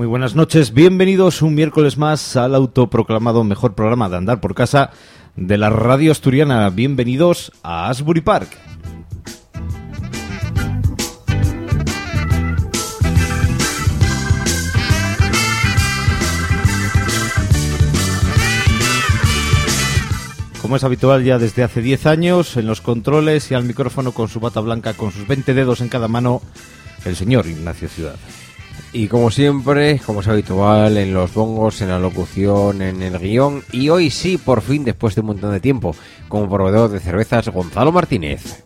buenas noches, bienvenidos un miércoles más al autoproclamado mejor programa de andar por casa de la radio asturiana. Bienvenidos a Asbury Park. Como es habitual ya desde hace 10 años, en los controles y al micrófono con su bata blanca, con sus 20 dedos en cada mano, el señor Ignacio Ciudad. Y como siempre, como es habitual, en los bongos, en la locución, en el guión, y hoy sí, por fin, después de un montón de tiempo, como proveedor de cervezas, Gonzalo Martínez.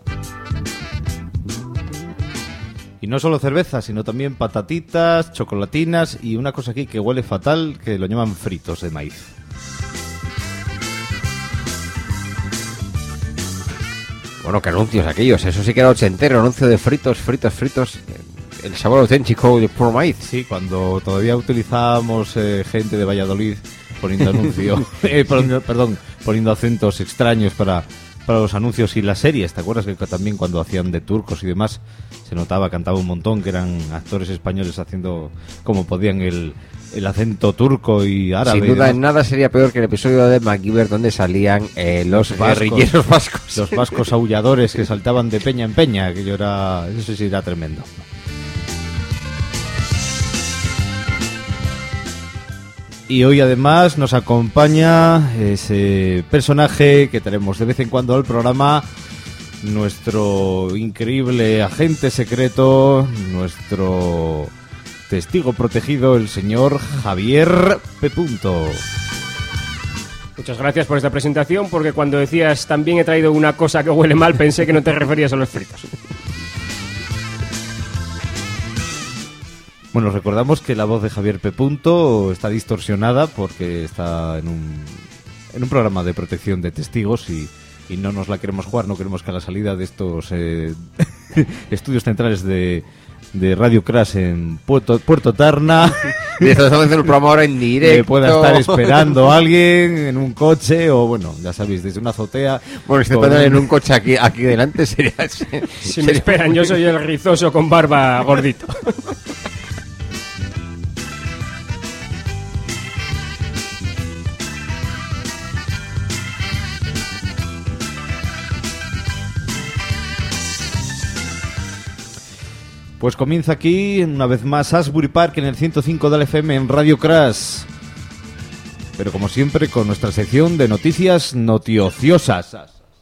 Y no solo cerveza, sino también patatitas, chocolatinas y una cosa aquí que huele fatal, que lo llaman fritos de maíz. Bueno, qué anuncios aquellos, eso sí que era ochentero, anuncio de fritos. El sabor auténtico de puro maíz. Sí, cuando todavía utilizábamos gente de Valladolid poniendo poniendo acentos extraños para los anuncios y las series. ¿Te acuerdas que también cuando hacían de turcos y demás se notaba, cantaba un montón, que eran actores españoles haciendo como podían el acento turco y árabe? Sin duda, en nada sería peor que el episodio de MacGyver donde salían los guerrilleros vascos. Los vascos aulladores que saltaban de peña en peña, eso sí era tremendo. Y hoy además nos acompaña ese personaje que tenemos de vez en cuando al programa, nuestro increíble agente secreto, nuestro testigo protegido, el señor Javier P. Muchas gracias por esta presentación, porque cuando decías también he traído una cosa que huele mal, pensé que no te referías a los fritos. Bueno, recordamos que la voz de Javier P. está distorsionada porque está en un programa de protección de testigos y no nos la queremos jugar, no queremos que a la salida de estos estudios centrales de Radio Crash en Puerto Tarna estamos haciendo el programa ahora en directo, pueda estar esperando a alguien en un coche o bueno, ya sabéis, desde una azotea. Bueno, si te en un coche aquí delante sería... Si me esperan, yo soy el rizoso con barba gordito. Pues comienza aquí, una vez más, Asbury Park en el 105 de la FM en Radio Crash. Pero como siempre, con nuestra sección de noticias notiociosas.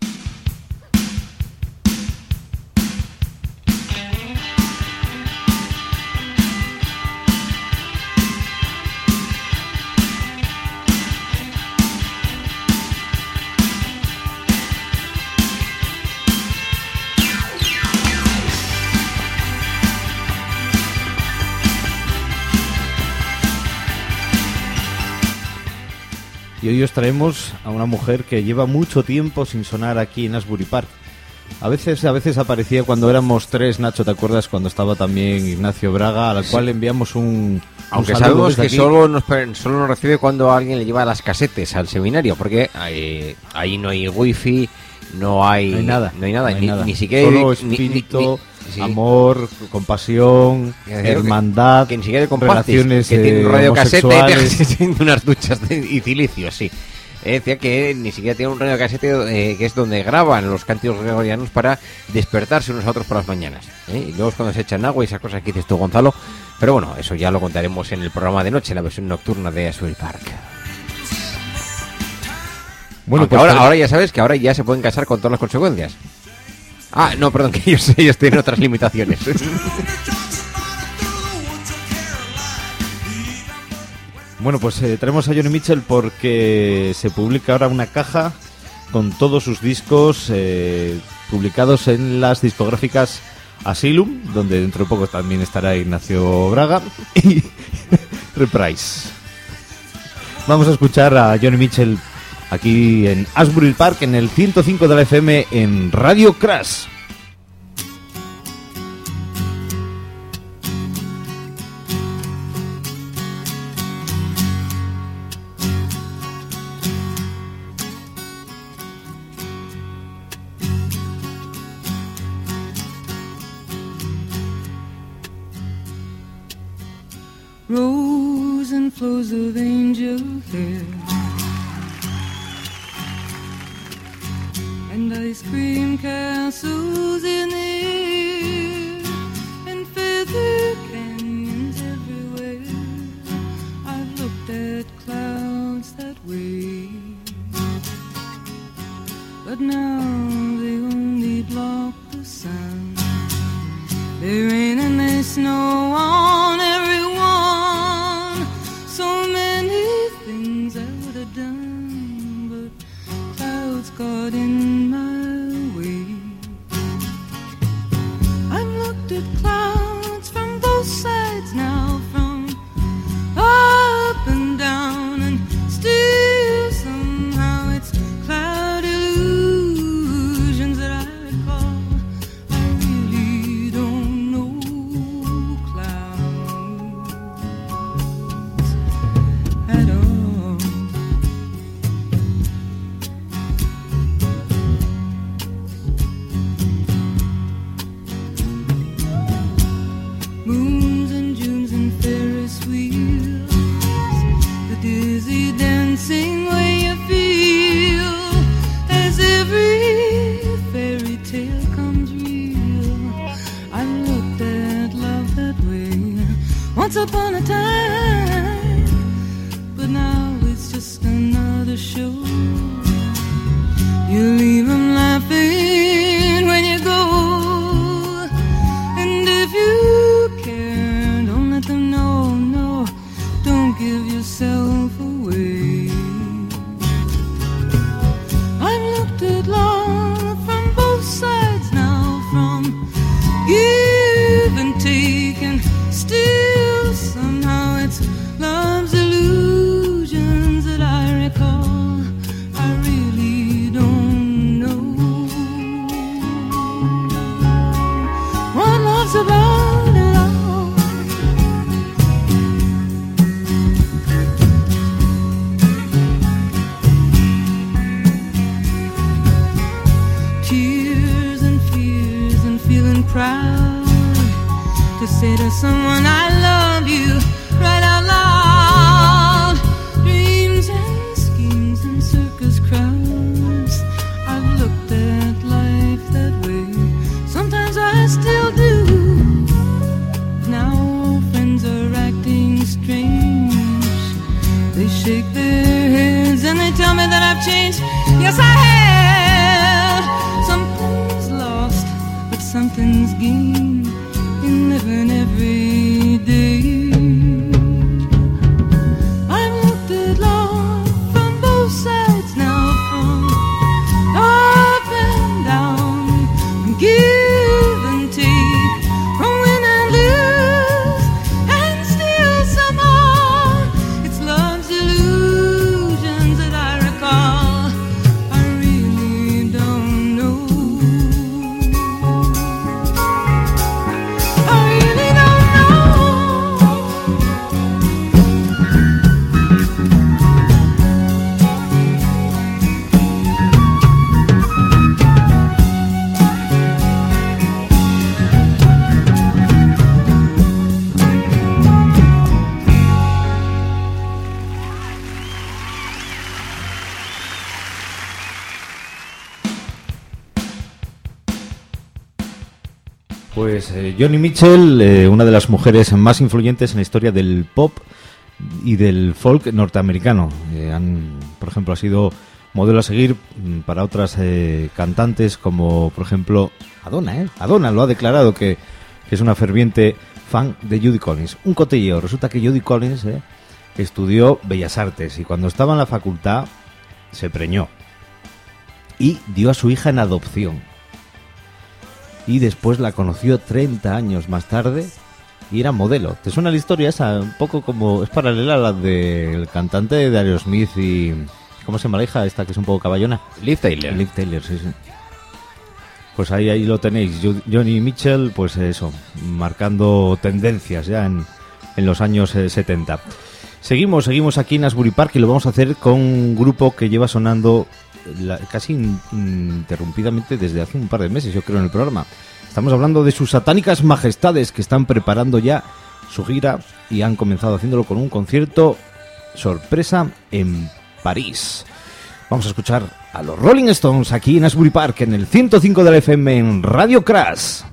Y hoy os traemos a una mujer que lleva mucho tiempo sin sonar aquí en Asbury Park. A veces aparecía cuando éramos tres, Nacho, ¿te acuerdas? Cuando estaba también Ignacio Braga, a la cual le enviamos un aunque saludo sabemos que solo nos recibe cuando alguien le lleva las casetes al seminario, porque ahí no hay wifi, no hay nada. Ni siquiera solo espíritu, amor, compasión, hermandad, que ni siquiera relaciones que tiene un radiocasete y unas duchas y cilicios, sí. Decía que ni siquiera tiene un radiocasete que es donde graban los cánticos gregorianos para despertarse unos a otros por las mañanas. Y luego es cuando se echan agua y esas cosas que dices tú, Gonzalo. Pero bueno, eso ya lo contaremos en el programa de noche, la versión nocturna de Asbury Park. Bueno, pues ahora ya sabes que ahora ya se pueden casar con todas las consecuencias. Ah, no, perdón, que ellos tienen otras limitaciones. Bueno, pues tenemos a Joni Mitchell porque se publica ahora una caja con todos sus discos publicados en las discográficas Asylum, donde dentro de poco también estará Ignacio Braga, y Reprise. Vamos a escuchar a Joni Mitchell aquí en Asbury Park, en el 105 de la FM, en Radio Crash. Roll clothes of angel hair, and ice cream castles in the air, and feather canyons everywhere. I've looked at clouds that way, but now they only block the sun. They rain and they snow on everyone. So many things I would have done, but clouds got in my way. I've looked at clouds from both sides now, from up and down, and still somehow it's cloud illusions that I recall. I really don't know clouds at all. Moons and Junes and Ferris wheels, the dizzy dancing way you feel as every fairy tale comes real. I looked at love that way once upon a time, but now it's just another show. You leave 'em laughing when you go, and if you care, don't let them know, no, don't give yourself away. I've looked at love from both sides now, from give and take, and still somehow it's love's illusions that I recall. I really don't know what love's about at all. Tears and fears and feeling proud to say to someone I love you right out loud. Dreams and schemes and circus crowds. I've looked at life that way. Sometimes I still do. Now all friends are acting strange. They shake their heads and they tell me that I've changed. Yes, I have. Something's lost, but something's gained in living every day. I've looked at love from both sides now, from up and down, from give and take, from win and lose, and still somehow it's love's illusions that I recall. I really don't know. I really don't know. Pues Joni Mitchell, una de las mujeres más influyentes en la historia del pop y del folk norteamericano. Por ejemplo, ha sido modelo a seguir para otras cantantes como, por ejemplo, Madonna. Madonna lo ha declarado que es una ferviente fan de Judy Collins. Un cotilleo. Resulta que Judy Collins estudió Bellas Artes y cuando estaba en la facultad se preñó y dio a su hija en adopción. Y después la conoció 30 años más tarde y era modelo. ¿Te suena la historia esa? Un poco como... es paralela a la del cantante de Aerosmith y... ¿cómo se llama la hija esta que es un poco caballona? Liv Tyler. Liv Tyler, sí. Pues ahí lo tenéis. Joni Mitchell, pues eso, marcando tendencias ya en los años 70. Seguimos aquí en Asbury Park y lo vamos a hacer con un grupo que lleva sonando casi interrumpidamente desde hace un par de meses, yo creo, en el programa. Estamos hablando de sus satánicas majestades que están preparando ya su gira y han comenzado haciéndolo con un concierto Sorpresa en París. Vamos a escuchar a los Rolling Stones aquí en Asbury Park, en el 105 de la FM en Radio Crash.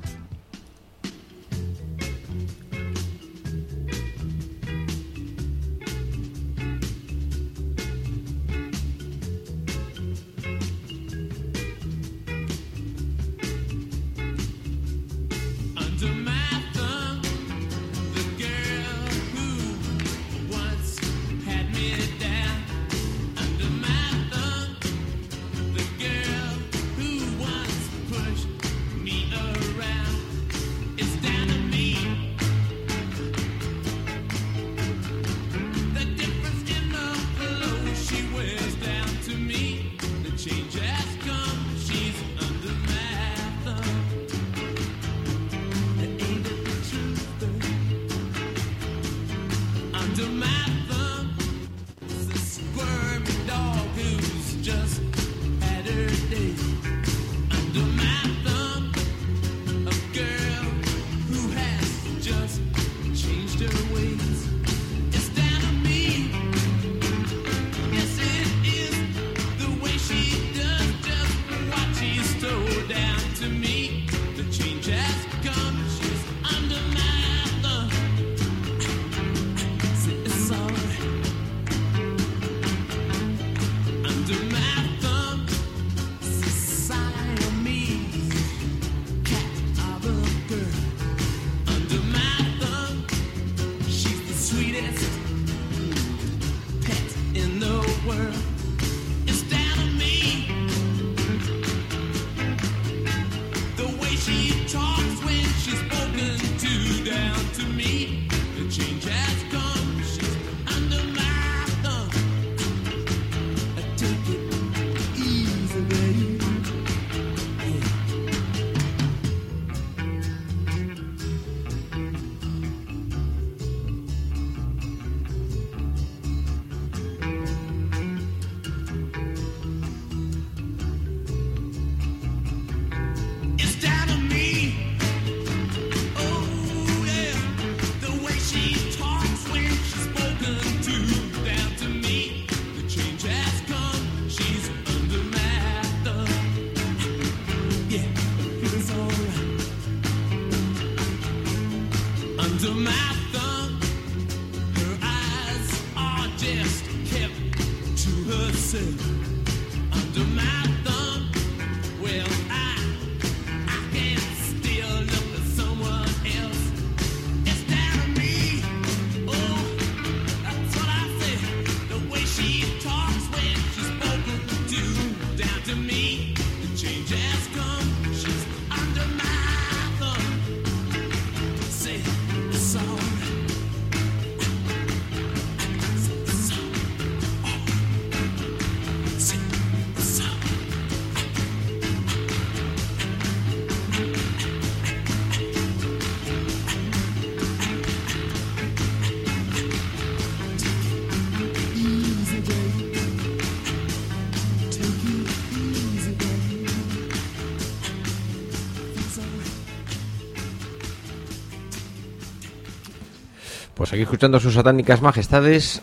Pues aquí escuchando sus satánicas majestades,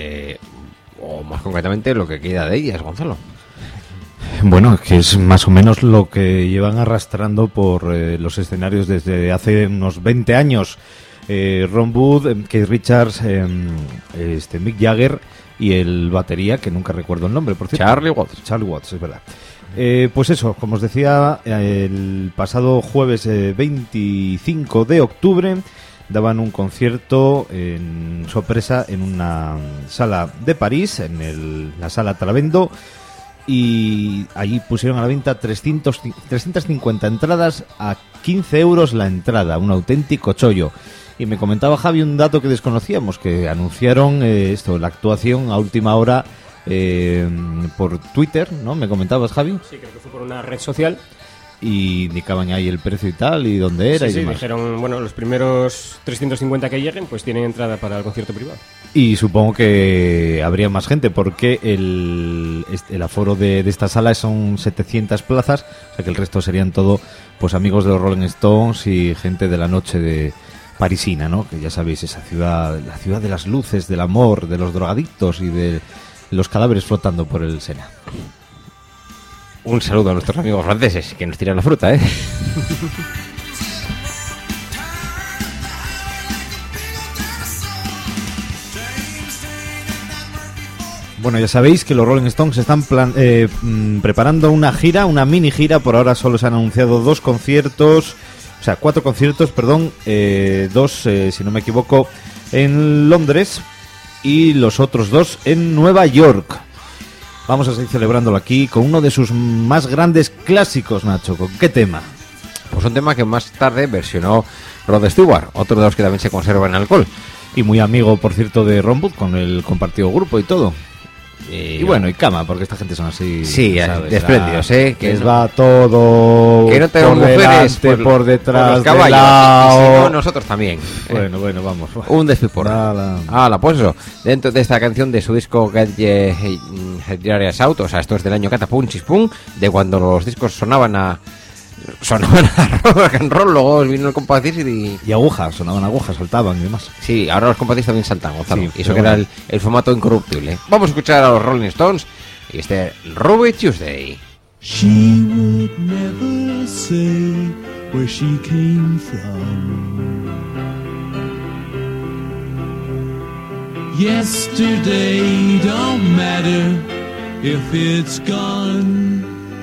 o más concretamente lo que queda de ellas, Gonzalo. Bueno, que es más o menos lo que llevan arrastrando por los escenarios desde hace unos 20 años. Ron Wood, Keith Richards, Mick Jagger y el batería, que nunca recuerdo el nombre, por cierto. Charlie Watts. Charlie Watts, es verdad. Pues eso, como os decía, el pasado jueves 25 de octubre daban un concierto en sorpresa en una sala de París, en la sala Talavendo, y allí pusieron a la venta 350 entradas a 15 euros la entrada, un auténtico chollo. Y me comentaba Javi un dato que desconocíamos, que anunciaron la actuación a última hora por Twitter, ¿no? ¿Me comentabas, Javi? Sí, creo que fue por una red social. Y indicaban ahí el precio y tal, y dónde era, sí, y demás. Dijeron, bueno, los primeros 350 que lleguen, pues tienen entrada para el concierto privado. Y supongo que habría más gente, porque el aforo de esta sala son 700 plazas, o sea que el resto serían todo pues amigos de los Rolling Stones y gente de la noche parisina, ¿no? Que ya sabéis, esa ciudad, la ciudad de las luces, del amor, de los drogadictos y de los cadáveres flotando por el Sena. Un saludo a nuestros amigos franceses que nos tiran la fruta, ¿eh? Bueno, ya sabéis que los Rolling Stones están preparando una gira, una mini gira. Por ahora solo se han anunciado 4 conciertos, perdón, 2, si no me equivoco, en Londres y los otros 2 en Nueva York. Vamos a seguir celebrándolo aquí con uno de sus más grandes clásicos, Nacho. ¿Con qué tema? Pues un tema que más tarde versionó Rod Stewart, otro de los que también se conserva en alcohol. Y muy amigo, por cierto, de Ron Wood, con el compartido grupo y todo. Y bueno, y cama, porque esta gente son así. Sí, ¿sabes? de espléndidos, ¿eh? Que les va todo. Que no tenemos mujeres por detrás, por los caballos, de lado. y si no, nosotros también. Bueno, vamos. Un despiporre. Pues eso. Dentro de esta canción de su disco Get Your Out, o sea, esto es del año Catapunchis Pum, de cuando los discos sonaban a rock and roll, luego vino el Compact Disc y agujas, sonaban agujas, saltaban y demás. Sí, ahora los Compact Disc también saltan, Gonzalo. Sí, y eso que era el formato incorruptible. Vamos a escuchar a los Rolling Stones y este Ruby Tuesday. She would never say where she came from. Yesterday don't matter if it's gone.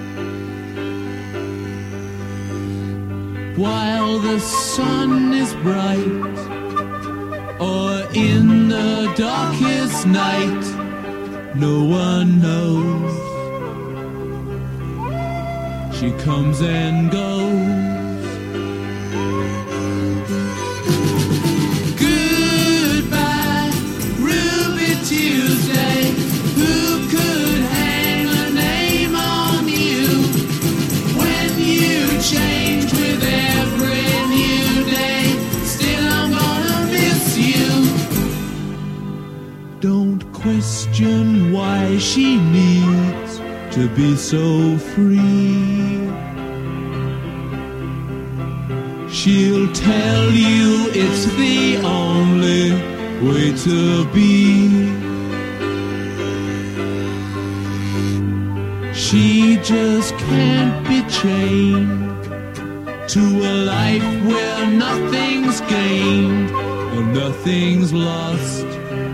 While the sun is bright, or in the darkest night, no one knows. She comes and goes. Goodbye, Ruby Tuesday. Who could hang a name on you when you change with every new day? Still I'm gonna miss you. Don't question why she needs to be so free. She'll tell you it's the only way to be. She just can't be chained to a life where nothing's gained or nothing's lost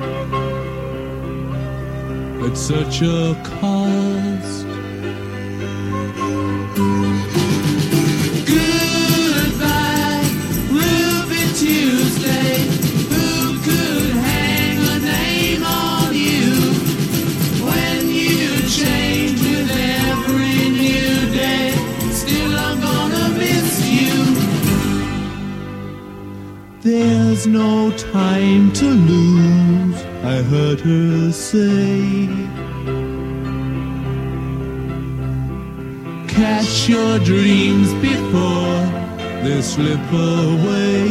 at such a cost. Goodbye, Ruby Tuesday. Who could hang a name on you when you change with every new day? Still I'm gonna miss you. There's no time to lose, I heard her say. Catch your dreams before they slip away.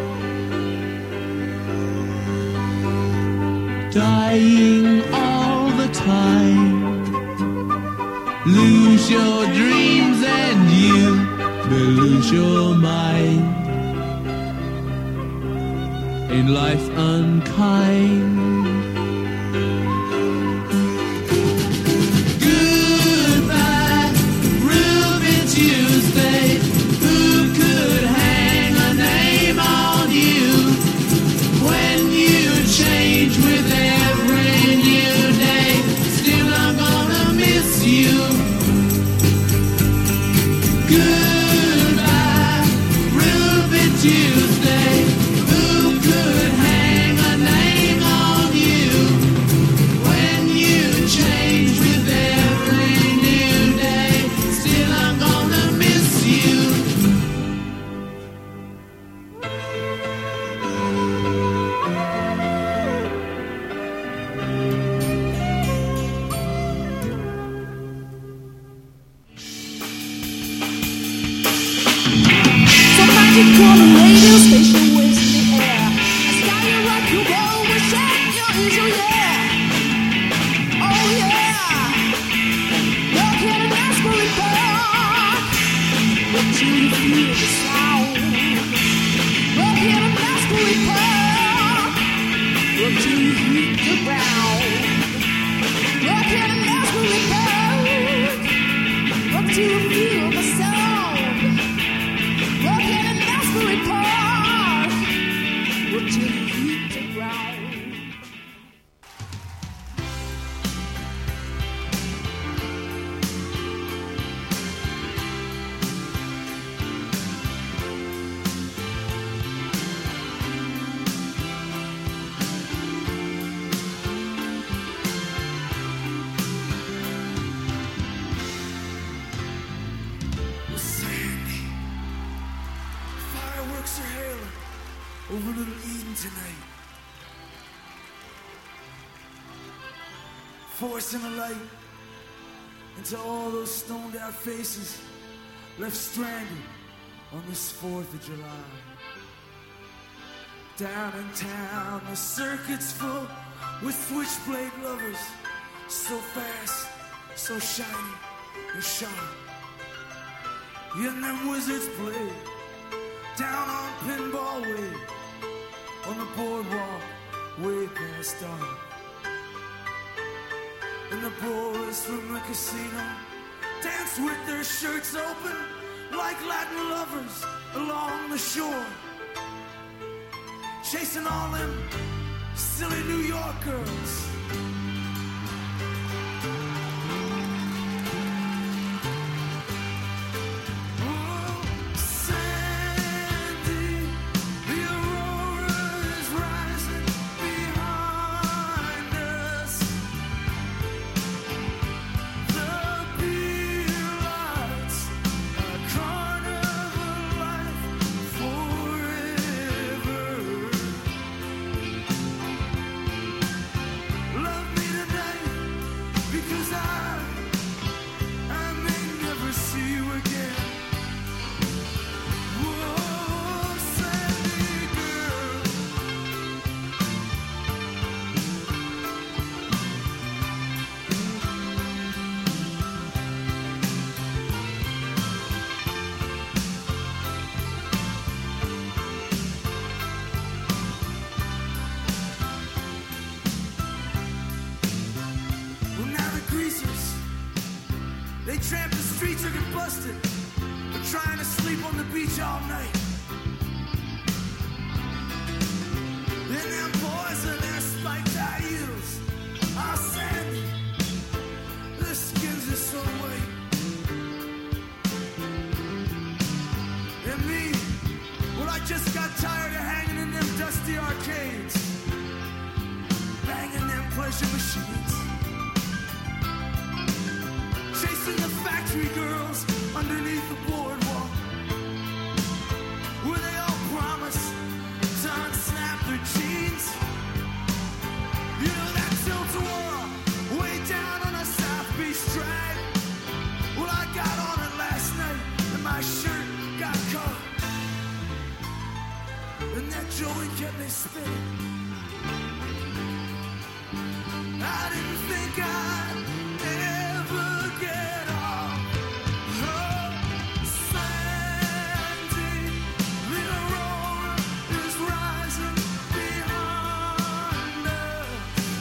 Dying all the time. Lose your dreams and you may lose your mind. Ain't life unkind? Goodbye, Ruby Tuesday. Who could hang a name on you when you change with every new day? Still I'm gonna miss you. Goodbye, Ruby Tuesday. Who could hang a name on you over Little Eden tonight. Forcing a light into all those stoned out faces left stranded on this 4th of July. Down in town, the circuit's full with switchblade lovers, so fast, so shiny and sharp. And them wizards play down on Pinball Way, on the boardwalk, way past dark. And the boys from the casino dance with their shirts open like Latin lovers along the shore, chasing all them silly New York girls. Oh, Sandy, the aurora is rising behind us. The beer lights, a carnival life forever. Love me tonight, because I may never see you again. Whoa, Sandy girl. Well, now the greasers, they tramp the streets or get busted for trying to sleep on the beach all night. And them boys in their spiked high heels, oh Sandy, their skins are so white. And me, well, I just got tired of hanging in them dusty arcades, banging them pleasure machines, chasing the factory girls underneath the boardwalk, where they all promise to unsnap their jeans. You know that tilt-a-whirl way down on a South Beach drag? Well, I got on it last night and my shirt got caught, and that joint kept me spinning. I didn't think I'd ever get off. Oh, Sandy, the aurora is rising behind us.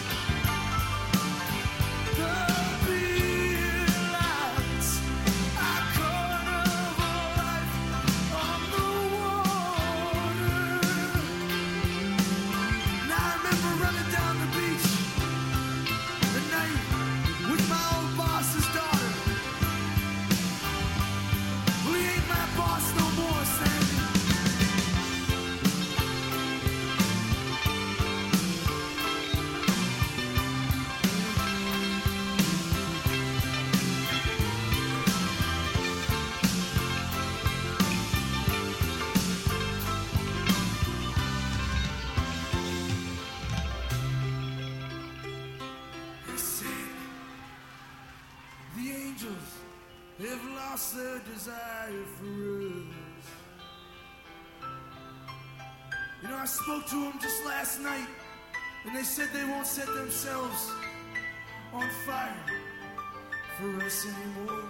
The beer lights, our carnival life on the water. Now I remember running down the beach the night with my old boss's daughter. Well, he ain't my boss no more, Sandy. Sandy, the angels have lost their desire for us. You know, I spoke to them just last night, and they said they won't set themselves on fire for us anymore.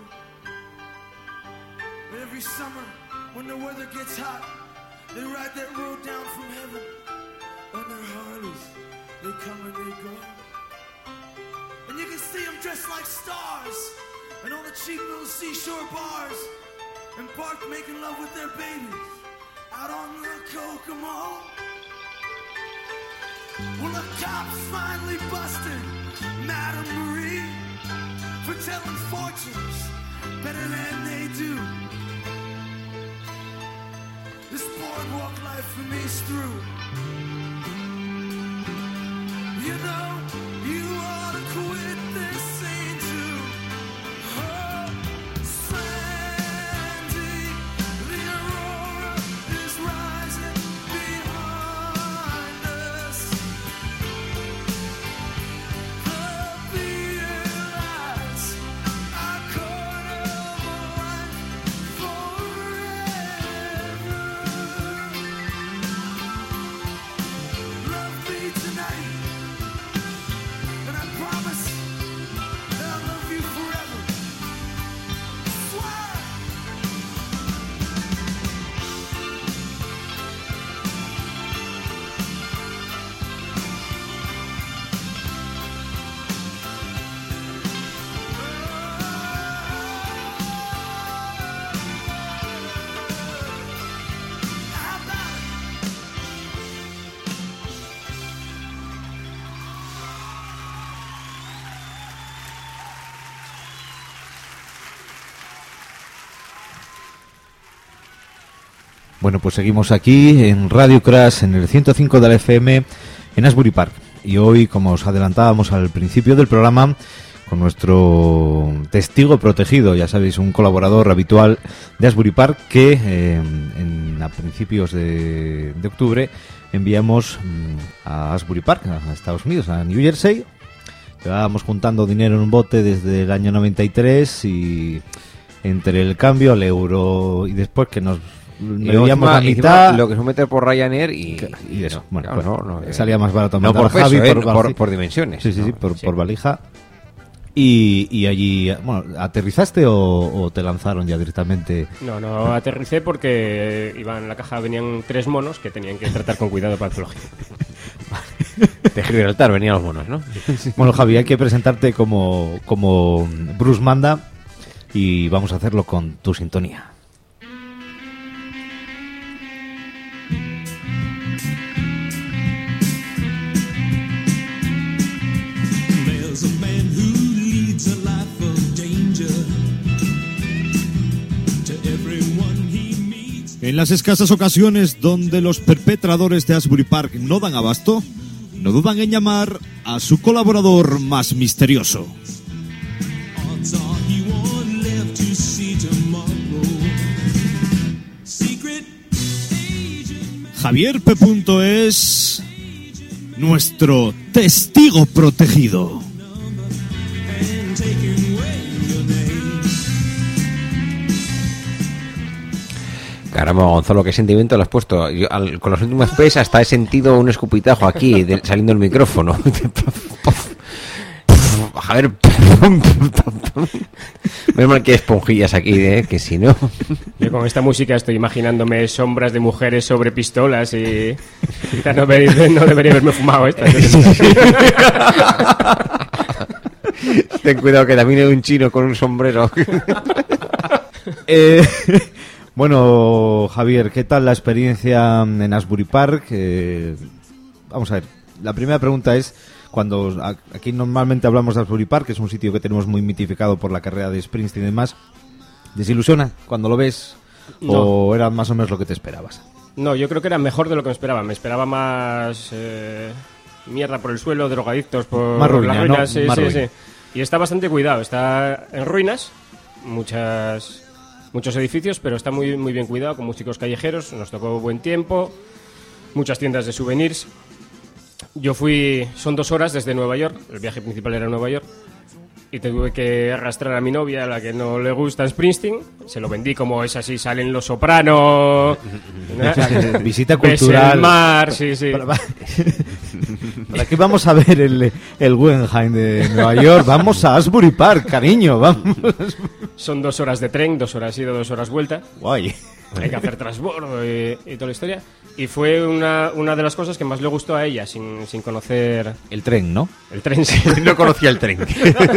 But every summer, when the weather gets hot, they ride that road down from heaven on their Harleys. They come and they go. And you can see them dressed like stars and on the cheap little seashore bars, and Bart making love with their babies out on the Kokomo. Well, the cops finally busted Madame Marie for telling fortunes better than they do. This boardwalk life for me's through. You know, you ought to quit this scene too. Oh, Sandy, the aurora is rising behind Bueno, pues seguimos aquí en Radio Crash, en el 105 de la FM, en Asbury Park. Y hoy, como os adelantábamos al principio del programa, con nuestro testigo protegido, ya sabéis, un colaborador habitual de Asbury Park, que a principios de octubre enviamos a Asbury Park, a Estados Unidos, a New Jersey. Llevábamos juntando dinero en un bote desde el año 93 y entre el cambio al euro y después que nos veíamos la mitad, lo que se mete por Ryanair y eso, bueno, claro, pues, salía más barato no mandar por a peso, Javi por dimensiones. Sí, ¿no? por valija. Y allí, bueno, ¿aterrizaste o te lanzaron ya directamente? No, aterricé porque iban en la caja, venían 3 monos que tenían que tratar con cuidado para el zoológico. De Gibraltar venían los monos, ¿no? Bueno, Javi, hay que presentarte como Bruce manda y vamos a hacerlo con tu sintonía. There's a man who leads a life of danger to everyone he meets. En las escasas ocasiones donde los perpetradores de Asbury Park no dan abasto, no dudan en llamar a su colaborador más misterioso. Odds are he won't live to see tomorrow. Secret agent man. Javier P. es nuestro testigo protegido. And taking away your name. Caramba, Gonzalo, qué sentimiento le has puesto. Yo, con los últimos P's hasta he sentido un escupitajo aquí, saliendo del micrófono. A ver, menos mal que hay esponjillas aquí, que si no... Yo con esta música estoy imaginándome sombras de mujeres sobre pistolas y quizás no debería haberme fumado esta. Ten cuidado que también hay un chino con un sombrero. Bueno, Javier, ¿qué tal la experiencia en Asbury Park? Vamos a ver, la primera pregunta es, cuando aquí normalmente hablamos de Asbury Park, que es un sitio que tenemos muy mitificado por la carrera de Springsteen y demás, ¿desilusiona cuando lo ves? No. ¿O era más o menos lo que te esperabas? No, yo creo que era mejor de lo que me esperaba. Me esperaba más mierda por el suelo, drogadictos por Más ruina, las ruinas. ¿no? Sí, Más sí, ruina. sí. Y está bastante cuidado. Está en ruinas, muchos edificios, pero está muy, muy bien cuidado, con músicos callejeros. Nos tocó buen tiempo, muchas tiendas de souvenirs. Yo son 2 horas desde Nueva York. El viaje principal era Nueva York. Y tuve que arrastrar a mi novia, a la que no le gusta Springsteen. Se lo vendí como es así, salen Los Sopranos. Visita Ves cultural. el mar, sí, sí. ¿Para qué vamos a ver el Guggenheim de Nueva York? Vamos a Asbury Park, cariño, vamos. Son 2 horas de tren, 2 horas ida, 2 horas vuelta. Guay. Hay que hacer transbordo y toda la historia. Y fue una de las cosas que más le gustó a ella, sin conocer El tren, ¿no? el tren. Sí. No conocía el tren.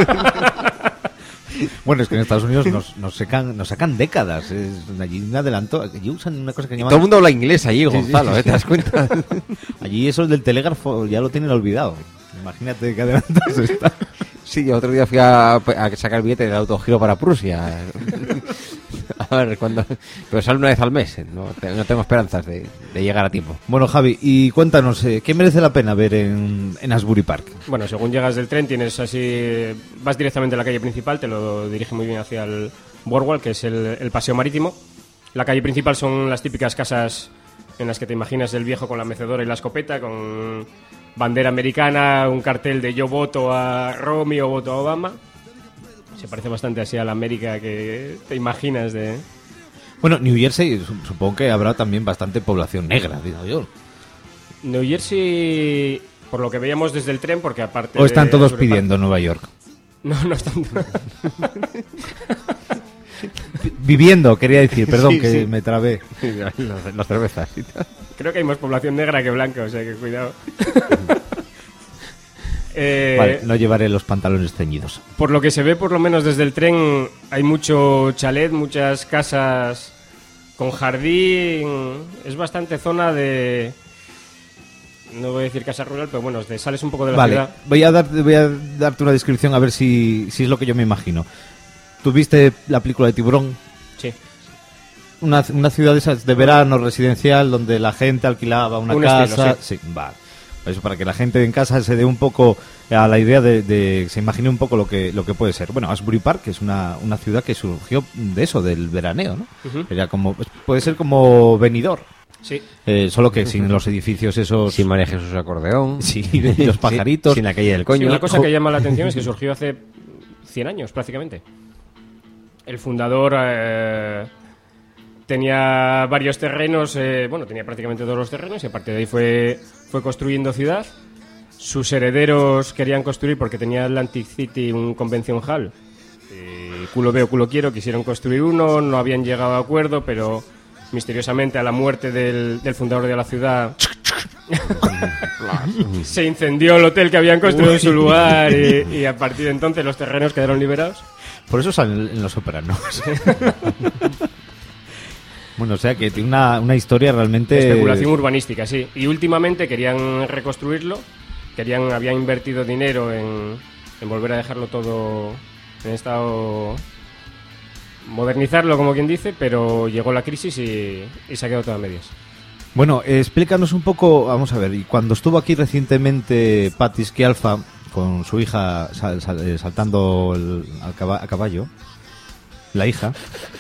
Bueno, es que en Estados Unidos nos sacan décadas. Allí un adelanto. Allí usan una cosa que llaman... Todo el mundo habla inglés allí, Gonzalo, ¿te das cuenta? Allí eso del telégrafo ya lo tienen olvidado. Imagínate qué adelantos está. Sí, yo otro día fui a sacar el billete del autogiro para Prusia. A ver, cuando... Pero sale una vez al mes. No tengo esperanzas de llegar a tiempo. Bueno, Javi, y cuéntanos, ¿qué merece la pena ver en Asbury Park? Bueno, según llegas del tren, vas directamente a la calle principal, te lo dirige muy bien hacia el Boardwalk, que es el paseo marítimo. La calle principal son las típicas casas en las que te imaginas el viejo con la mecedora y la escopeta, con bandera americana, un cartel de yo voto a Romney o voto a Obama. Se parece bastante así a la América que te imaginas de... Bueno, New Jersey, supongo que habrá también bastante población negra, digo yo. New Jersey, por lo que veíamos desde el tren, porque aparte... ¿O están de todos Asbury Park- pidiendo Nueva York? No están... Viviendo, quería decir, perdón, Sí, que sí. me trabé. Las cervezas y tal. Creo que hay más población negra que blanca, o sea que cuidado. Vale, no llevaré los pantalones ceñidos. Por lo que se ve, por lo menos desde el tren, hay mucho chalet, muchas casas con jardín. Es bastante zona de... No voy a decir casa rural, pero bueno, sales un poco de la Vale, ciudad. voy a darte una descripción a ver si es lo que yo me imagino. ¿Tú viste la película de Tiburón? Sí. una ciudad de esas de verano residencial donde la gente alquilaba una Un casa. estilo, Sí, vale. Eso para que la gente en casa se dé un poco a la idea de se imagine un poco lo que puede ser. Bueno, Asbury Park es una ciudad que surgió de eso, del veraneo, ¿no? Era como, puede ser como Benidorm. Sí. Solo que sin los edificios esos. Sin María Jesús Acordeón. Sí, de los pajaritos. Sin la calle del Sí, coño. una cosa que llama la atención es que surgió hace 100 años prácticamente. El fundador tenía varios terrenos, tenía prácticamente todos los terrenos y a partir de ahí fue construyendo ciudad. Sus herederos querían construir porque tenía Atlantic City un convention hall. Culo veo, culo quiero, quisieron construir uno, no habían llegado a acuerdo, pero misteriosamente a la muerte del fundador de la ciudad se incendió el hotel que habían construido en su lugar y a partir de entonces los terrenos quedaron liberados. Por eso salen en Los Sopranos. Bueno, o sea que tiene una historia realmente... Especulación urbanística, sí. Y últimamente querían reconstruirlo, habían invertido dinero en volver a dejarlo todo en estado... modernizarlo, como quien dice, pero llegó la crisis y se ha quedado todo a medias. Bueno, explícanos un poco, vamos a ver, y cuando estuvo aquí recientemente Patty Schialfa con su hija saltando a caballo, la hija,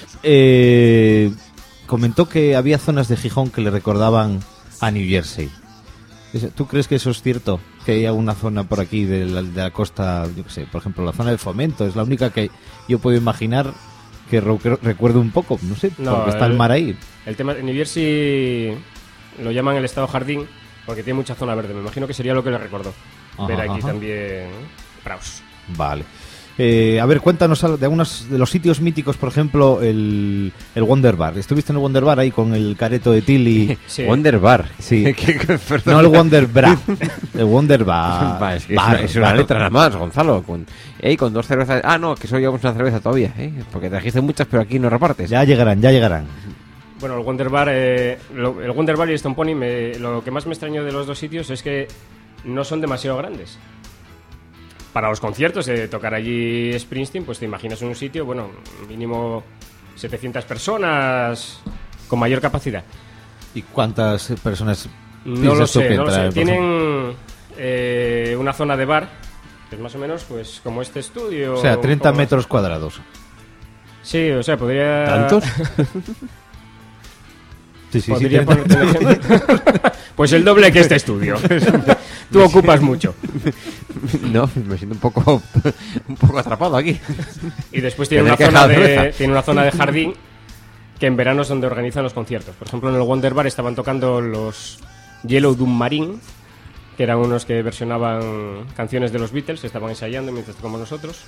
comentó que había zonas de Gijón que le recordaban a New Jersey. ¿Tú crees que eso es cierto? Que hay alguna zona por aquí de la costa, yo qué sé, por ejemplo, la zona del Fomento, es la única que yo puedo imaginar que recuerdo un poco, no sé, No, porque está el mar ahí. El tema de New Jersey lo llaman el estado jardín porque tiene mucha zona verde. Me imagino que sería lo que le recordó. Ver aquí también Praus. Vale. A ver, cuéntanos de algunos de los sitios míticos, por ejemplo, el Wonder Bar. ¿Estuviste en el Wonder Bar ahí con el careto de Tilly? Sí. Wonder Bar. Sí. Perdón. No el Wonder Bra, el Wonder Bar. Va, es que Bar, es una bar. letra nada más, Gonzalo. Con 2 cervezas. Ah, no, que solo llevamos una cerveza todavía, porque trajiste muchas, pero aquí no repartes. Ya llegarán. Bueno, el Wonder Bar, el Wonder Bar y el Stone Pony, lo que más me extrañó de los dos sitios es que no son demasiado grandes. Para los conciertos, tocar allí Springsteen, pues te imaginas un sitio, bueno, mínimo 700 personas con mayor capacidad. ¿Y cuántas personas No lo piensas tú sé, que no lo entrarán, sé. por ejemplo? Tienen una zona de bar, que es más o menos pues como este estudio. O sea, un 30 poco más. metros cuadrados. Sí, o sea, podría... ¿Tantos? Sí, Podría 30 ponerte un ejemplo. Pues el doble que este estudio. Tú ocupas mucho. No, me siento un poco atrapado aquí. Y después tiene Tener una, que zona dejar la de, cerveza. tiene una zona de jardín que en verano es donde organizan los conciertos. Por ejemplo, en el Wonder Bar estaban tocando los Yellow Submarine, que eran unos que versionaban canciones de los Beatles, estaban ensayando mientras tocamos nosotros.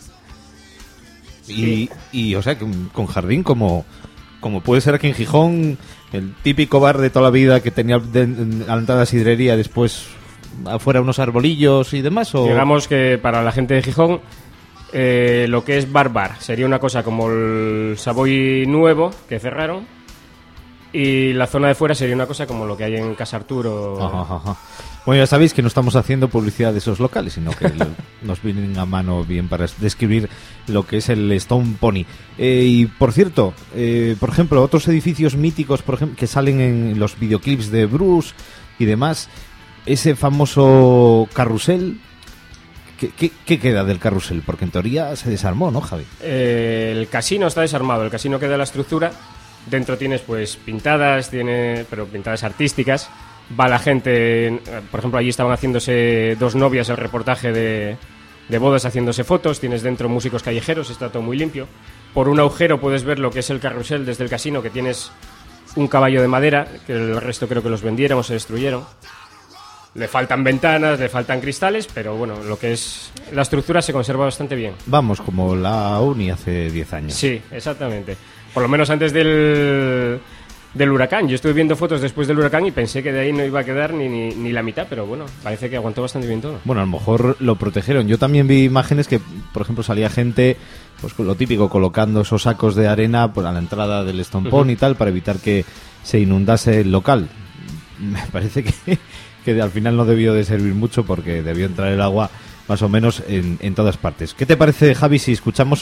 Y o sea, que con jardín como puede ser aquí en Gijón, el típico bar de toda la vida que tenía a la entrada de sidrería, después afuera unos arbolillos y demás. ¿O? Digamos que para la gente de Gijón, lo que es bar sería una cosa como el Savoy nuevo, que cerraron, y la zona de fuera sería una cosa como lo que hay en Casa Arturo. Ajá. Bueno, ya sabéis que no estamos haciendo publicidad de esos locales, sino que nos vienen a mano bien para describir lo que es el Stone Pony. Y por cierto, por ejemplo, otros edificios míticos, por ejemplo, que salen en los videoclips de Bruce y demás, ese famoso carrusel, ¿qué queda del carrusel? Porque en teoría se desarmó, ¿no, Javi? El casino está desarmado, el casino queda la estructura. Dentro tienes pues pintadas, pero pintadas artísticas. Va la gente, por ejemplo, allí estaban haciéndose dos novias el reportaje de bodas, haciéndose fotos. Tienes dentro músicos callejeros, está todo muy limpio. Por un agujero puedes ver lo que es el carrusel desde el casino, que tienes un caballo de madera, que el resto creo que los vendieron o se destruyeron. Le faltan ventanas, le faltan cristales, pero bueno, lo que es la estructura se conserva bastante bien. Vamos, como la Uni hace 10 años. Sí, exactamente. Por lo menos antes del huracán. Yo estuve viendo fotos después del huracán y pensé que de ahí no iba a quedar ni la mitad, pero bueno, parece que aguantó bastante bien todo. Bueno, a lo mejor lo protegieron. Yo también vi imágenes que, por ejemplo, salía gente, pues con lo típico, colocando esos sacos de arena pues, a la entrada del Stone Pony y tal, para evitar que se inundase el local. Me parece que al final no debió de servir mucho porque debió entrar el agua más o menos en todas partes. ¿Qué te parece, Javi, si escuchamos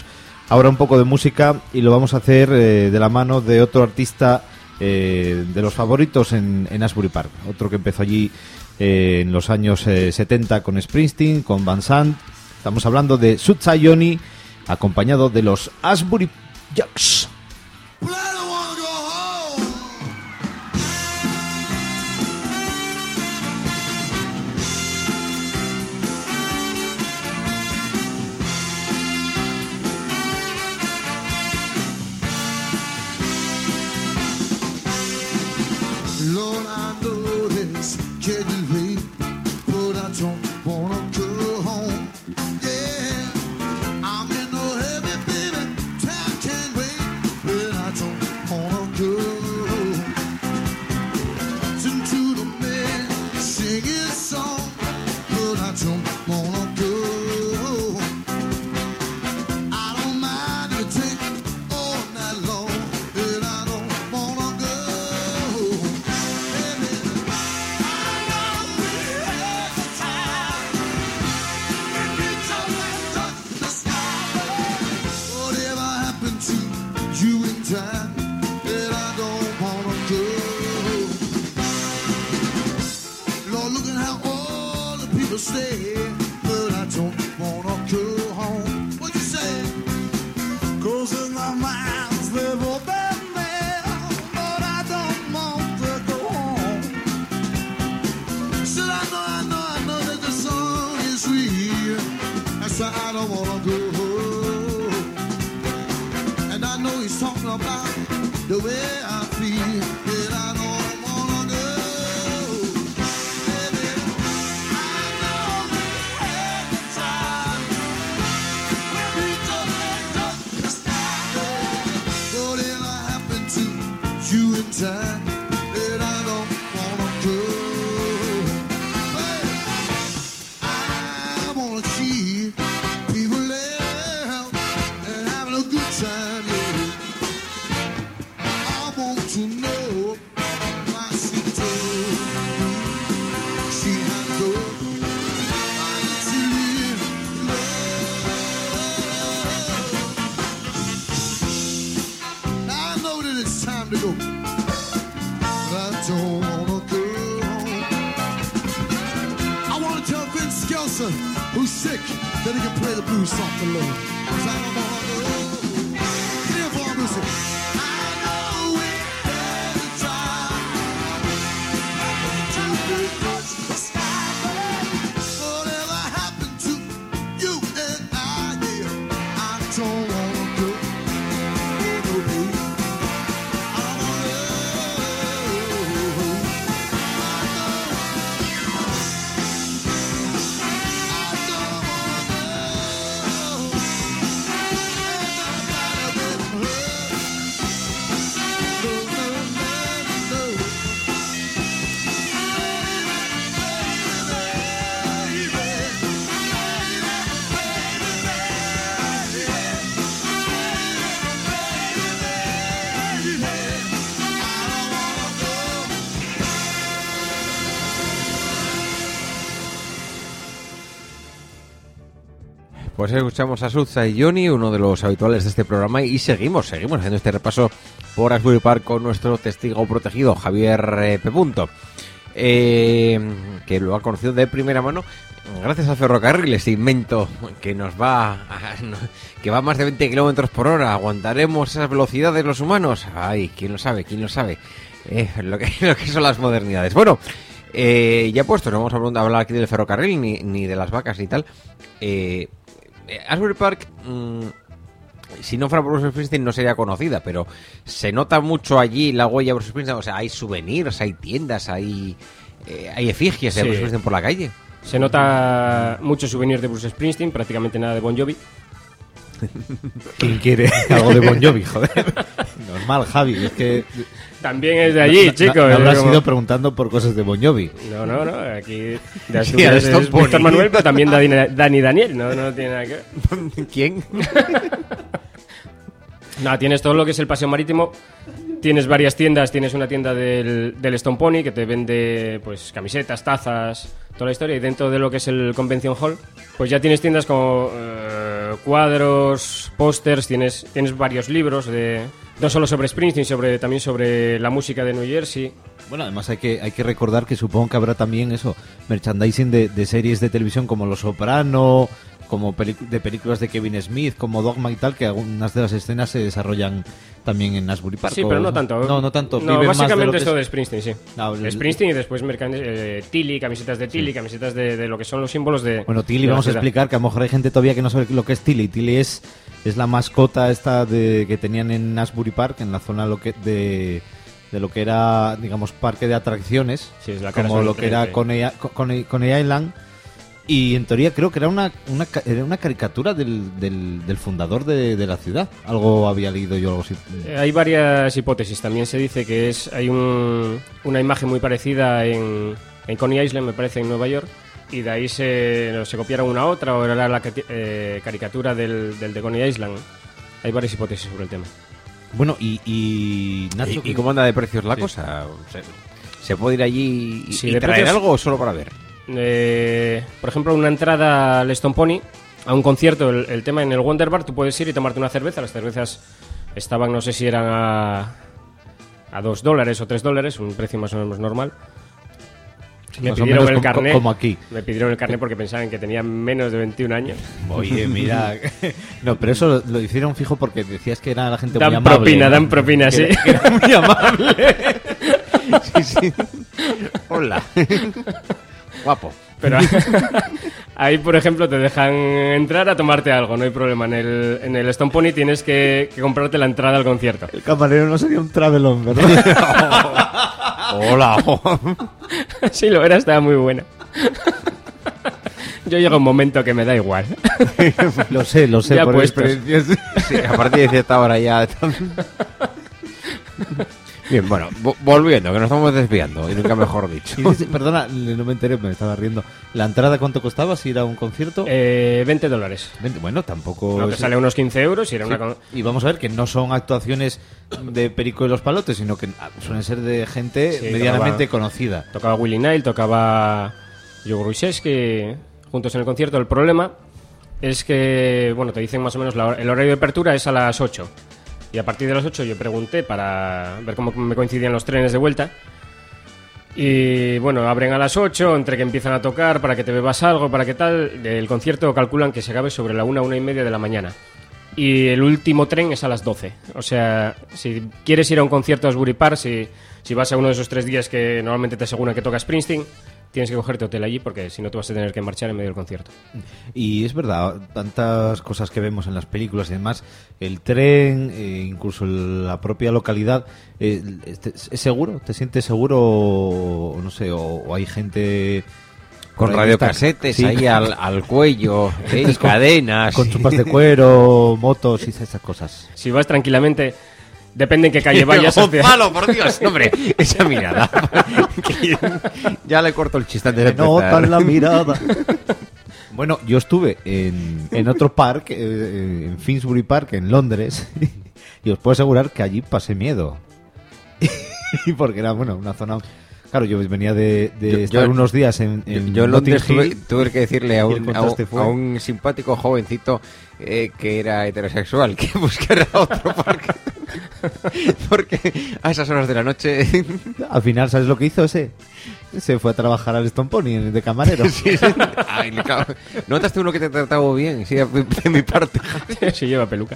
ahora un poco de música y lo vamos a hacer de la mano de otro artista de los favoritos en Asbury Park, otro que empezó allí en los años 70 con Springsteen, con Van Sant. Estamos hablando de Southside Johnny, acompañado de los Asbury Jocks. Lord, I know this getting late, but I don't wanna go home. Yeah, I'm in no heavy, baby. Time can't wait, but I don't wanna go. Listen to the man sing his song, but I don't wanna go. I don't mind if it takes all night long, but I don't wanna go. You in time, and I don't wanna go. Lord, look at how all the people stay, but I don't wanna go home. What you say? 'Cause in my mind's live open there, but I don't want to go home. Said I know that the song is sweet. That's why I don't wanna go home. I know he's talking about the way I feel, but I don't wanna go. Baby, I know we had the time when we don't stop. Whatever happened to you in time, but I don't wanna go. Hey, I wanna see people laugh and having a good time. To know my sister, she had go. I need to live love. Now I know that it's time to go, but I don't wanna go home. I wanna tell Vince Skelson, who's sick, that he can play the blues song for love. 'Cause I don't wanna go. Clear for music. Pues escuchamos a Southside Johnny, uno de los habituales de este programa, y seguimos haciendo este repaso por Asbury Park con nuestro testigo protegido, Javier P. Que lo ha conocido de primera mano gracias al ferrocarril, ese invento que nos que va a más de 20 kilómetros por hora. ¿Aguantaremos esas velocidades los humanos? Ay, quién lo sabe. Lo que son las modernidades. Bueno, ya puesto, no vamos a hablar aquí del ferrocarril ni de las vacas y tal. Asbury Park, si no fuera por Bruce Springsteen no sería conocida, pero se nota mucho allí la huella de Bruce Springsteen. O sea, hay souvenirs, hay tiendas, hay efigies de Bruce Springsteen por la calle. Se nota muchos souvenirs de Bruce Springsteen, prácticamente nada de Bon Jovi. ¿Quién quiere algo de Bon Jovi, joder? Normal, Javi, es que... También es de allí, chicos. No habrás ido preguntando por cosas de Bon Jovi. No, aquí es Víctor Manuel, pero también Dani Daniel, no tiene nada que ver. ¿Quién? No, tienes todo lo que es el paseo marítimo, tienes varias tiendas, tienes una tienda del Stone Pony que te vende pues camisetas, tazas, toda la historia, y dentro de lo que es el Convention Hall, pues ya tienes tiendas como cuadros, pósters, tienes varios libros no solo sobre Springsteen, también sobre la música de New Jersey. Bueno, además hay que recordar que supongo que habrá también eso, merchandising de series de televisión como Los Soprano, como de películas de Kevin Smith, como Dogma y tal, que algunas de las escenas se desarrollan también en Asbury Park. Sí, pero no tanto. No tanto. No, Viven más básicamente de es todo de Springsteen, sí. No, Springsteen y después Tilly, camisetas de Tilly, camisetas de lo que son los símbolos de... Bueno, Tilly, de vamos a la ciudad. explicar que a lo mejor hay gente todavía que no sabe lo que es Tilly. Tilly es la mascota esta que tenían en Asbury Park, en la zona de lo que era, digamos, parque de atracciones, Sí, es la cara como lo que era sonriente. Coney Island. Y en teoría creo que era una caricatura del fundador de la ciudad. Algo había leído yo, algo así. Hay varias hipótesis. También se dice que hay una imagen muy parecida en Coney Island, me parece, en Nueva York, y de ahí se copiaron una a otra, o era la caricatura del de Coney Island. Hay varias hipótesis sobre el tema. Bueno, y Nacho... ¿Y cómo anda de precios la cosa? ¿Se puede ir allí y Sí, de traer precios- algo o solo para ver? Por ejemplo, una entrada al Stone Pony, a un concierto, el tema en el Wonder Bar, tú puedes ir y tomarte una cerveza. Las cervezas estaban, no sé si eran a $2 o $3, un precio más o menos normal. Me más o pidieron menos el carnet. como aquí. Me pidieron el carnet porque pensaban que tenía menos de 21 años. Oye, mira... No, pero eso lo hicieron fijo porque decías que era la gente muy Dan amable. propina, ¿no? dan propina, sí. Que era muy amable. Sí, sí. Hola. Guapo. Pero ahí, por ejemplo, te dejan entrar a tomarte algo, no hay problema. En el Stone Pony tienes que comprarte la entrada al concierto. El camarero no sería un travelón, ¿verdad? Hola. Sí, lo era, estaba muy buena. Yo llego a un momento que me da igual. Lo sé, Ya por puestos. experiencias. Sí, a partir de cierta hora ya... Bien, bueno, volviendo, que nos estamos desviando, y nunca mejor dicho. Y dice- perdona, no me enteré, me estaba riendo. ¿La entrada cuánto costaba si era un concierto? $20. Bueno, tampoco... No, te es- sale unos 15 euros y era Sí. una... Y vamos a ver que no son actuaciones de Perico y los Palotes, sino que suelen ser de gente Sí, medianamente tocaba- conocida. Tocaba Willie Nile, tocaba Joe Gruszewski juntos en el concierto. El problema es que, bueno, te dicen más o menos el horario de apertura es a las 8. Y a partir de las 8 yo pregunté para ver cómo me coincidían los trenes de vuelta. Y bueno, abren a las 8, entre que empiezan a tocar, para que te bebas algo, para que tal. El concierto calculan que se acabe sobre la 1:30 de la mañana. Y el último tren es a las 12. O sea, si quieres ir a un concierto a Asbury Park, si vas a uno de esos 3 días que normalmente te aseguran que toca Springsteen, tienes que cogerte hotel allí porque si no te vas a tener que marchar en medio del concierto. Y es verdad, tantas cosas que vemos en las películas y demás, el tren, incluso la propia localidad, ¿es seguro? ¿Te sientes seguro o no sé, o hay gente... Con por ahí que está- radiocasetes sí, ahí al cuello, y cadenas. con chupas de cuero, motos y esas cosas. Si vas tranquilamente, depende en qué calle vayas. hacia- Gonzalo, por Dios, hombre, esa mirada. Ya le corto el chiste antes de Me notan empezar. la mirada. Bueno, yo estuve en otro parque, en Finsbury Park, en Londres, y os puedo asegurar que allí pasé miedo. Porque era, bueno, una zona... Claro, yo venía de estar unos días en Yo en Londres Notting Hill. tuve que decirle a y el contraste fue- un simpático jovencito que era heterosexual que buscara otro parque. Porque a esas horas de la noche... Al final, ¿sabes lo que hizo ese? Se fue a trabajar al Stone Pony de camarero. Sí, sí. Ay, le cago. ¿Notaste uno que te trataba bien? Sí, de mi parte. Si lleva peluca.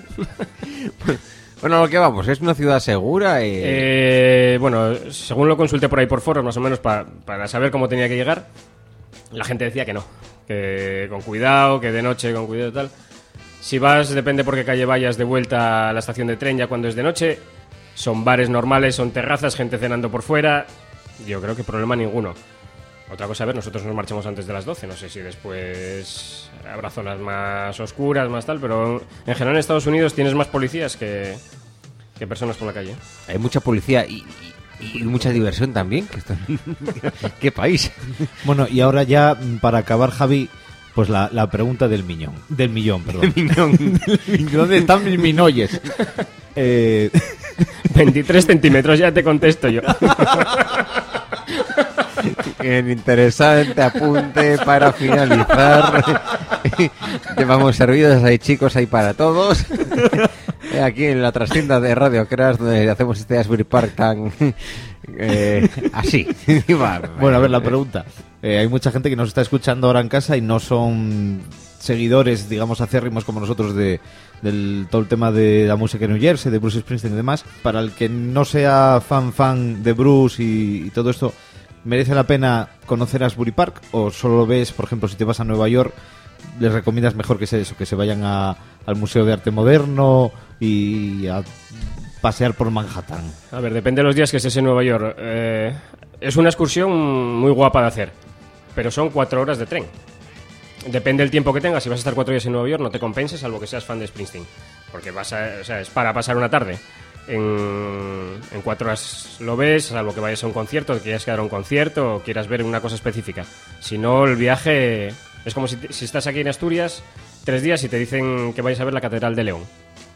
Bueno, a lo que vamos, es una ciudad segura. Bueno, según lo consulté por ahí por foros, más o menos para saber cómo tenía que llegar, la gente decía que no, que con cuidado, que de noche con cuidado y tal. Si vas, depende por qué calle vayas de vuelta a la estación de tren ya cuando es de noche, son bares normales, son terrazas, gente cenando por fuera, yo creo que problema ninguno. Otra cosa, a ver, nosotros nos marchamos antes de las 12, no sé si después habrá zonas más oscuras, más tal, pero en general en Estados Unidos tienes más policías que personas por la calle. Hay mucha policía y mucha diversión también. ¿Qué país? Bueno, y ahora ya, para acabar, Javi, pues la pregunta del millón. Del millón, perdón. ¿Dónde están mis minoyes? 23 centímetros, ya te contesto yo. El interesante apunte para finalizar. Llevamos servidos, hay chicos, hay para todos. Aquí en la trastienda de Radio Crash, donde hacemos este Asbury Park tan así. Bueno, a ver, la pregunta. Hay mucha gente que nos está escuchando ahora en casa y no son seguidores, digamos, acérrimos como nosotros del todo el tema de la música en New Jersey, de Bruce Springsteen y demás. Para el que no sea fan de Bruce y todo esto, ¿merece la pena conocer Asbury Park? ¿O solo ves, por ejemplo, si te vas a Nueva York, les recomiendas mejor que se vayan al Museo de Arte Moderno y a pasear por Manhattan? A ver, depende de los días que estés en Nueva York. Es una excursión muy guapa de hacer, pero son 4 horas de tren. Depende del tiempo que tengas. Si vas a estar 4 días en Nueva York, no te compenses, salvo que seas fan de Springsteen, porque es para pasar una tarde. En 4 horas lo ves, salvo que vayas a un concierto, que quieras quedar a un concierto o quieras ver una cosa específica. Si no, el viaje es como si estás aquí en Asturias 3 días y te dicen que vayas a ver la Catedral de León.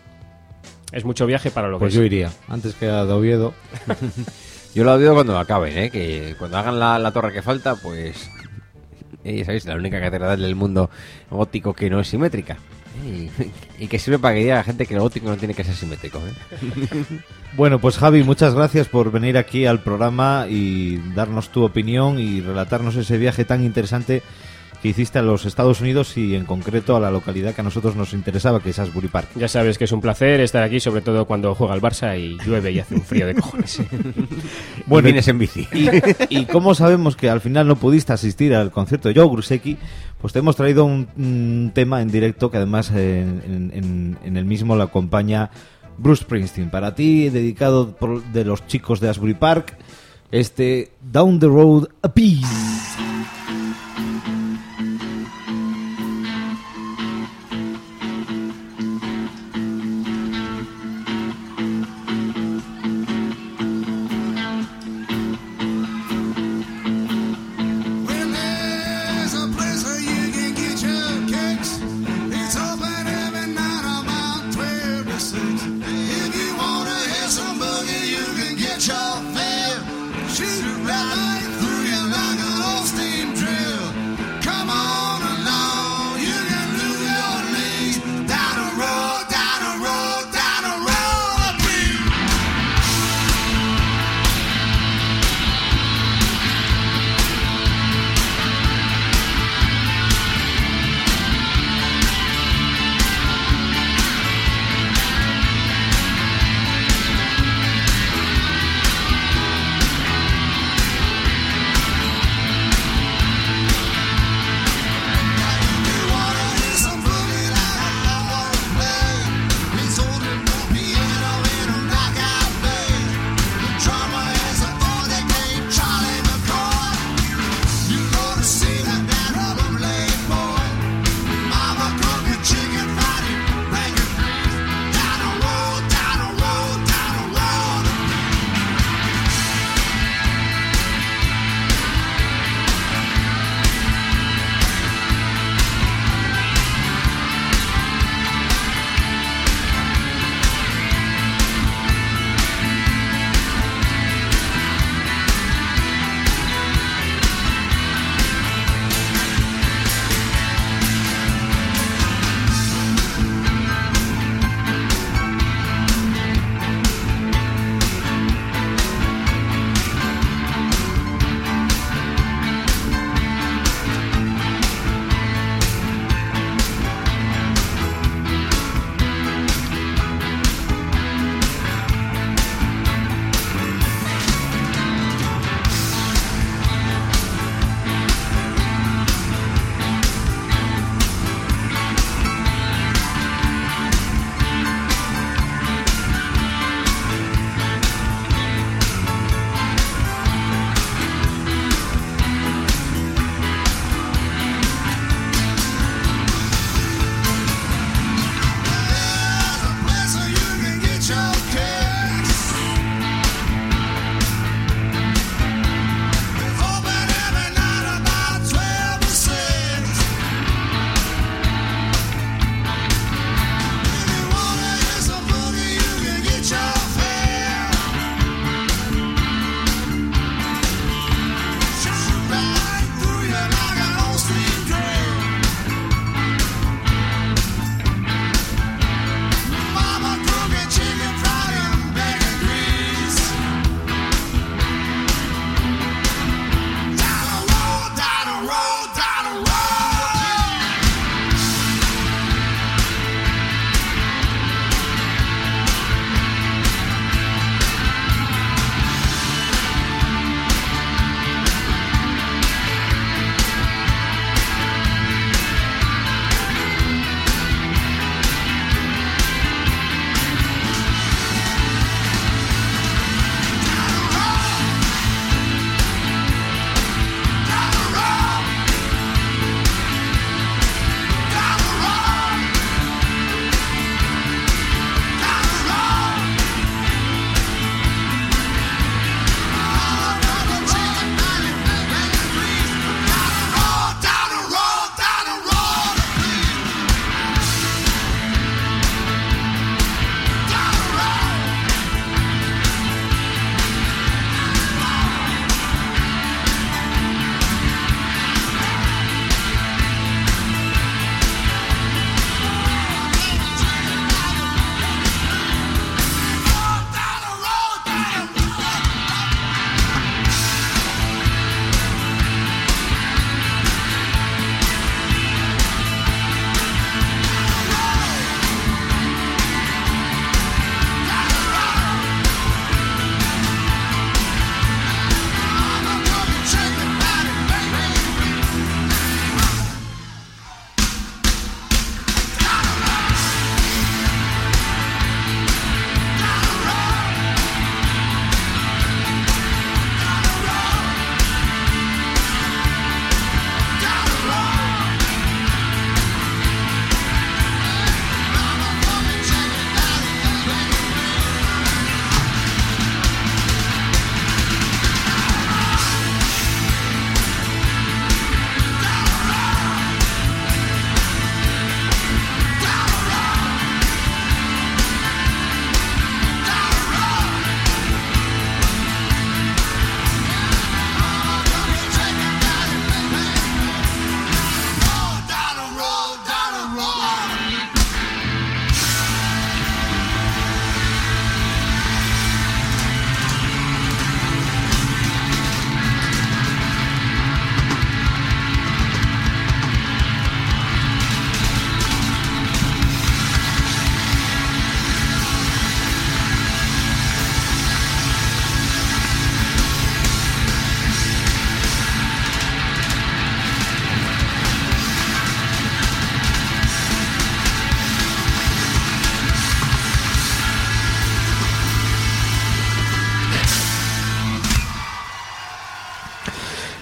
Es mucho viaje para lo que Pues es. yo iría, antes que a de Oviedo. Yo lo digo cuando acaben, que cuando hagan la torre que falta, pues... ¿sabéis? La única catedral del mundo gótico que no es simétrica. Y que sirve para que diga a la gente que el gótico no tiene que ser simétrico. Bueno, pues Javi, muchas gracias por venir aquí al programa y darnos tu opinión y relatarnos ese viaje tan interesante que hiciste a los Estados Unidos y en concreto a la localidad que a nosotros nos interesaba, que es Asbury Park. Ya sabes que es un placer estar aquí, sobre todo cuando juega el Barça y llueve y hace un frío de cojones. Bueno, vienes en bici. Y como sabemos que al final no pudiste asistir al concierto de Joe Grusecki, pues te hemos traído un tema en directo que además en el mismo lo acompaña Bruce Springsteen. Para ti, dedicado de los chicos de Asbury Park, Down the Road a Piece.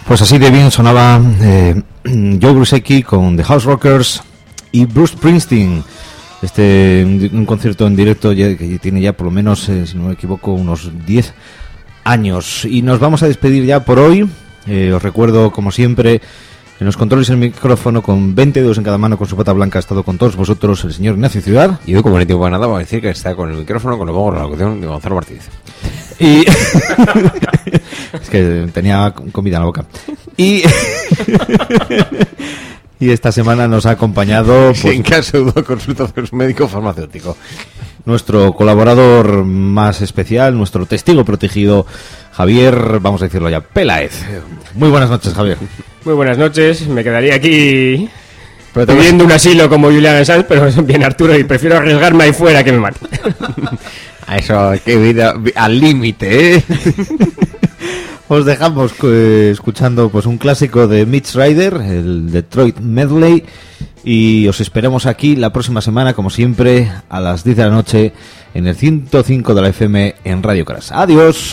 Pues así de bien sonaba Joe Grusecki con The House Rockers y Bruce Springsteen. Un concierto en directo que tiene ya por lo menos, si no me equivoco, unos 10 años. Y nos vamos a despedir ya por hoy. Os recuerdo, como siempre, en los controles el micrófono con 20 dedos en cada mano con su pata blanca ha estado con todos vosotros el señor Ignacio Ciudad. Y hoy, como no tengo para nada, voy a decir que está con el micrófono con lo pongo la locución de Gonzalo Martínez. Y es que tenía comida en la boca. Y esta semana nos ha acompañado, pues, en caso de duda, consulta con su médico farmacéutico. Nuestro colaborador más especial, nuestro testigo protegido, Javier, vamos a decirlo ya, Peláez. Muy buenas noches, Javier. Muy buenas noches, me quedaría aquí Pero te pidiendo un asilo como Julian Assange, pero bien Arturo, y prefiero arriesgarme ahí fuera que me mate. A eso, qué vida al límite, ¿eh? Os dejamos escuchando pues un clásico de Mitch Ryder, el Detroit Medley, y os esperamos aquí la próxima semana, como siempre, a las 10 de la noche en el 105 de la FM en Radio Crash. Adiós.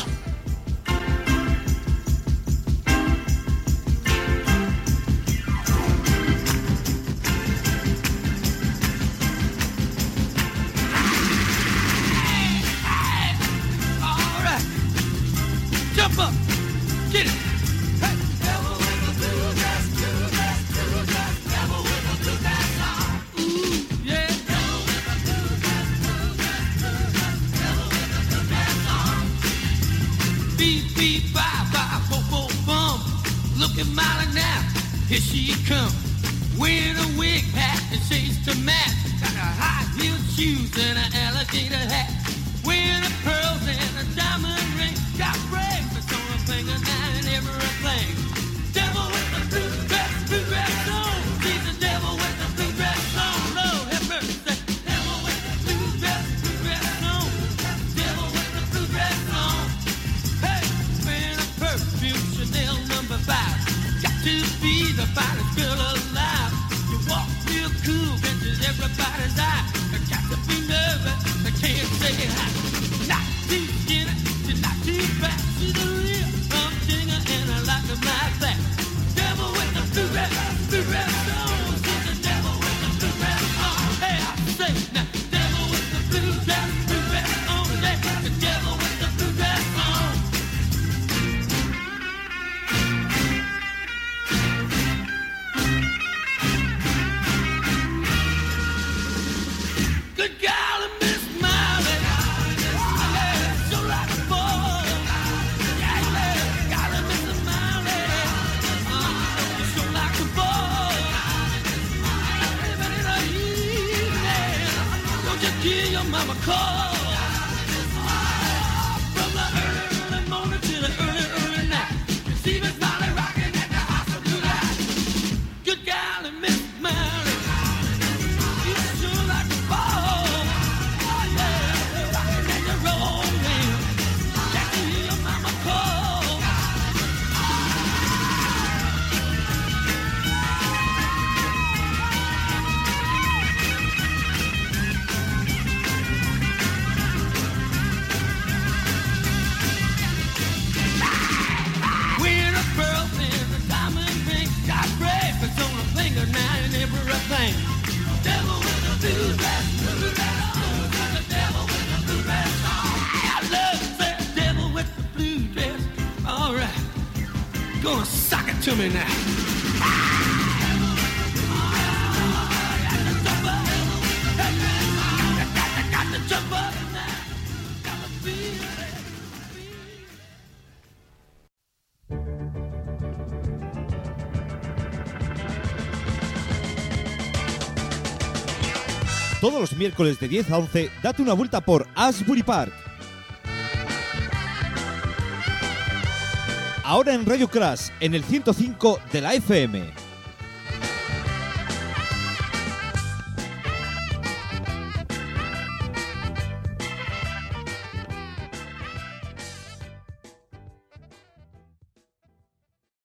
Jump up, get it. Hey. Devil with the blue dress, blue dress, blue dress. Devil with the blue dress on. Ooh, yeah. Devil with the blue dress, blue dress, blue dress. Devil with the blue dress on. Beep, beep, bye, bye, bo, bo, bum. Looking mighty now, here she comes. Wearing a wig hat and shades to match. Got her high-heeled shoes and an alligator hat. Wearing her pearls and a diamond ring. Got bracelets on her finger now and everything. Devil with the blue dress on. She's the devil with the blue dress on. Lord have mercy. Devil with the blue dress on. Devil with the blue dress on. Hey, wearing a perfume Chanel No. 5. Got to be the finest girl alive. You walk real cool, catches everybody's eye. Got to be nervous, I can't say hi. Not too skinny, she's not too fat. She's a real humdinger and I like her like that. Devil with the blue dress on. She's the devil with the blue dress on. Hey, I say now, devil with the blue dress on. Yeah, the devil with the blue dress on. Good golly, Miss Miley. Yeah, so like a ball. Yeah, yeah, golly, Miss Miley. So like a ball. Even in the evening, don't you hear your mama call? From the early morning to the early night, you see Miss Miley rocking at the hospital light. Good golly, Miss Miley. You sure like a ball. Oh yeah, rocking and you're rolling. Can't you hear your mama call? Wearing a pearl and a diamond ring, got bracelets on her finger now and everything. Devil with a blue dress on. The devil with the blue dress on. I love that devil with the blue dress. All right, gonna sock it to me now. Got to jump up now. Got to feel it. Todos los miércoles de 10 a 11, date una vuelta por Asbury Park. Ahora en Radio Crash, en el 105 de la FM.